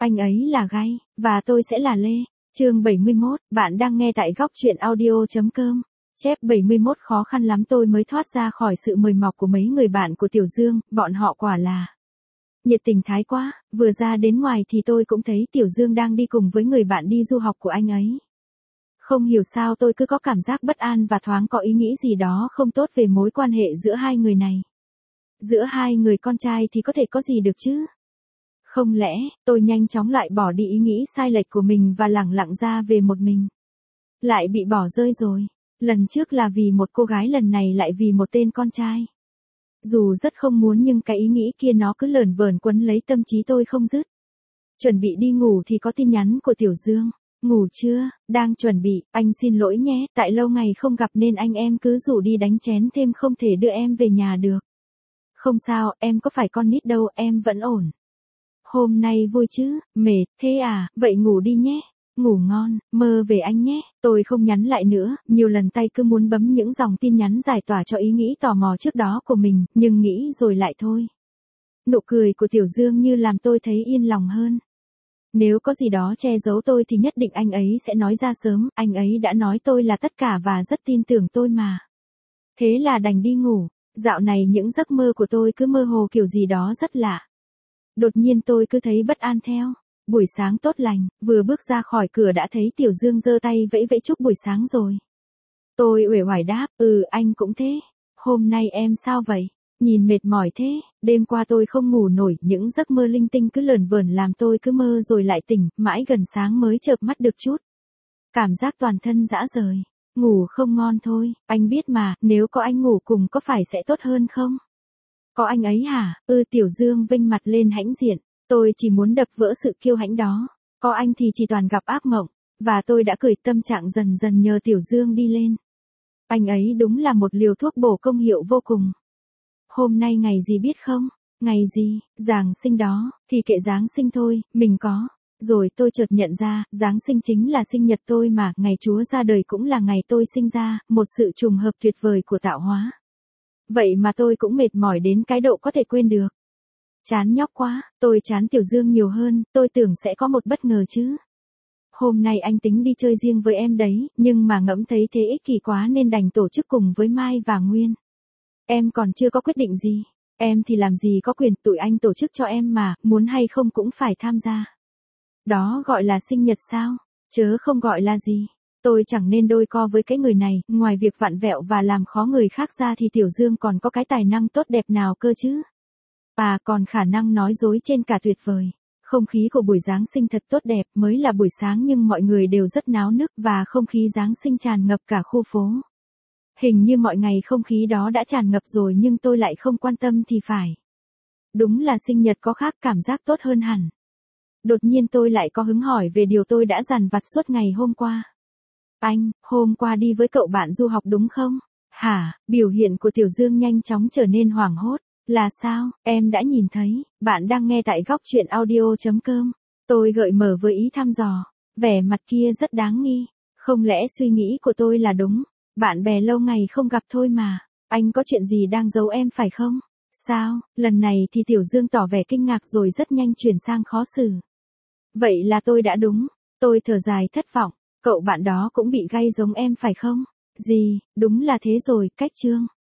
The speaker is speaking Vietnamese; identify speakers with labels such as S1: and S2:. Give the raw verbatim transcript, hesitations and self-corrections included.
S1: Anh ấy là Gai, và tôi sẽ là Lê. Chương bảy mươi mốt, bạn đang nghe tại góc truyện audio.com. Chép bảy mươi mốt khó khăn lắm tôi mới thoát ra khỏi sự mời mọc của mấy người bạn của Tiểu Dương, bọn họ quả là nhiệt tình thái quá, vừa ra đến ngoài thì tôi cũng thấy Tiểu Dương đang đi cùng với người bạn đi du học của anh ấy. Không hiểu sao tôi cứ có cảm giác bất an và thoáng có ý nghĩ gì đó không tốt về mối quan hệ giữa hai người này. Giữa hai người con trai thì có thể có gì được chứ? Không lẽ, tôi nhanh chóng lại bỏ đi ý nghĩ sai lệch của mình và lẳng lặng ra về một mình. Lại bị bỏ rơi rồi. Lần trước là vì một cô gái, lần này lại vì một tên con trai. Dù rất không muốn nhưng cái ý nghĩ kia nó cứ lởn vởn quấn lấy tâm trí tôi không dứt. Chuẩn bị đi ngủ thì có tin nhắn của Tiểu Dương. Ngủ chưa, đang chuẩn bị, anh xin lỗi nhé, tại lâu ngày không gặp nên anh em cứ rủ đi đánh chén thêm không thể đưa em về nhà được. Không sao, em có phải con nít đâu, em vẫn ổn. Hôm nay vui chứ, mệt, thế à, vậy ngủ đi nhé. Ngủ ngon, mơ về anh nhé. Tôi không nhắn lại nữa, nhiều lần tay cứ muốn bấm những dòng tin nhắn giải tỏa cho ý nghĩ tò mò trước đó của mình, nhưng nghĩ rồi lại thôi. Nụ cười của Tiểu Dương như làm tôi thấy yên lòng hơn. Nếu có gì đó che giấu tôi thì nhất định anh ấy sẽ nói ra sớm, anh ấy đã nói tôi là tất cả và rất tin tưởng tôi mà. Thế là đành đi ngủ, dạo này những giấc mơ của tôi cứ mơ hồ kiểu gì đó rất lạ. Đột nhiên tôi cứ thấy bất an theo. Buổi sáng tốt lành, vừa bước ra khỏi cửa đã thấy Tiểu Dương giơ tay vẫy vẫy chúc buổi sáng rồi. Tôi uể oải đáp, ừ anh cũng thế. Hôm nay em sao vậy? Nhìn mệt mỏi thế, đêm qua tôi không ngủ nổi, những giấc mơ linh tinh cứ lởn vởn làm tôi cứ mơ rồi lại tỉnh, mãi gần sáng mới chợp mắt được chút. Cảm giác toàn thân rã rời, ngủ không ngon thôi, anh biết mà, nếu có anh ngủ cùng có phải sẽ tốt hơn không? Có anh ấy hả? Ừ Tiểu Dương vênh mặt lên hãnh diện, tôi chỉ muốn đập vỡ sự kiêu hãnh đó. Có anh thì chỉ toàn gặp ác mộng, và tôi đã cười tâm trạng dần dần nhờ Tiểu Dương đi lên. Anh ấy đúng là một liều thuốc bổ công hiệu vô cùng. Hôm nay ngày gì biết không? Ngày gì? Giáng sinh đó, thì kệ Giáng sinh thôi, mình có. Rồi tôi chợt nhận ra, Giáng sinh chính là sinh nhật tôi mà, ngày Chúa ra đời cũng là ngày tôi sinh ra, một sự trùng hợp tuyệt vời của tạo hóa. Vậy mà tôi cũng mệt mỏi đến cái độ có thể quên được. Chán nhóc quá, tôi chán Tiểu Dương nhiều hơn, tôi tưởng sẽ có một bất ngờ chứ. Hôm nay anh tính đi chơi riêng với em đấy, nhưng mà ngẫm thấy thế ích kỷ quá nên đành tổ chức cùng với Mai và Nguyên. Em còn chưa có quyết định gì. Em thì làm gì có quyền, tụi anh tổ chức cho em mà, muốn hay không cũng phải tham gia. Đó gọi là sinh nhật sao? Chớ không gọi là gì. Tôi chẳng nên đôi co với cái người này, ngoài việc vặn vẹo và làm khó người khác ra thì Tiểu Dương còn có cái tài năng tốt đẹp nào cơ chứ? À còn khả năng nói dối trên cả tuyệt vời. Không khí của buổi Giáng sinh thật tốt đẹp, mới là buổi sáng nhưng mọi người đều rất náo nức và không khí Giáng sinh tràn ngập cả khu phố. Hình như mọi ngày không khí đó đã tràn ngập rồi nhưng tôi lại không quan tâm thì phải. Đúng là sinh nhật có khác, cảm giác tốt hơn hẳn. Đột nhiên tôi lại có hứng hỏi về điều tôi đã dằn vặt suốt ngày hôm qua. Anh, hôm qua đi với cậu bạn du học đúng không? Hả? Biểu hiện của Tiểu Dương nhanh chóng trở nên hoảng hốt. Là sao? Em đã nhìn thấy, bạn đang nghe tại góc truyện audio.com. Tôi gợi mở với ý thăm dò. Vẻ mặt kia rất đáng nghi. Không lẽ suy nghĩ của tôi là đúng? Bạn bè lâu ngày không gặp thôi mà. Anh có chuyện gì đang giấu em phải không? Sao? Lần này thì Tiểu Dương tỏ vẻ kinh ngạc rồi rất nhanh chuyển sang khó xử. Vậy là tôi đã đúng. Tôi thở dài thất vọng. Cậu bạn đó cũng bị gay giống em phải không? Gì, đúng là thế rồi, cách Trương.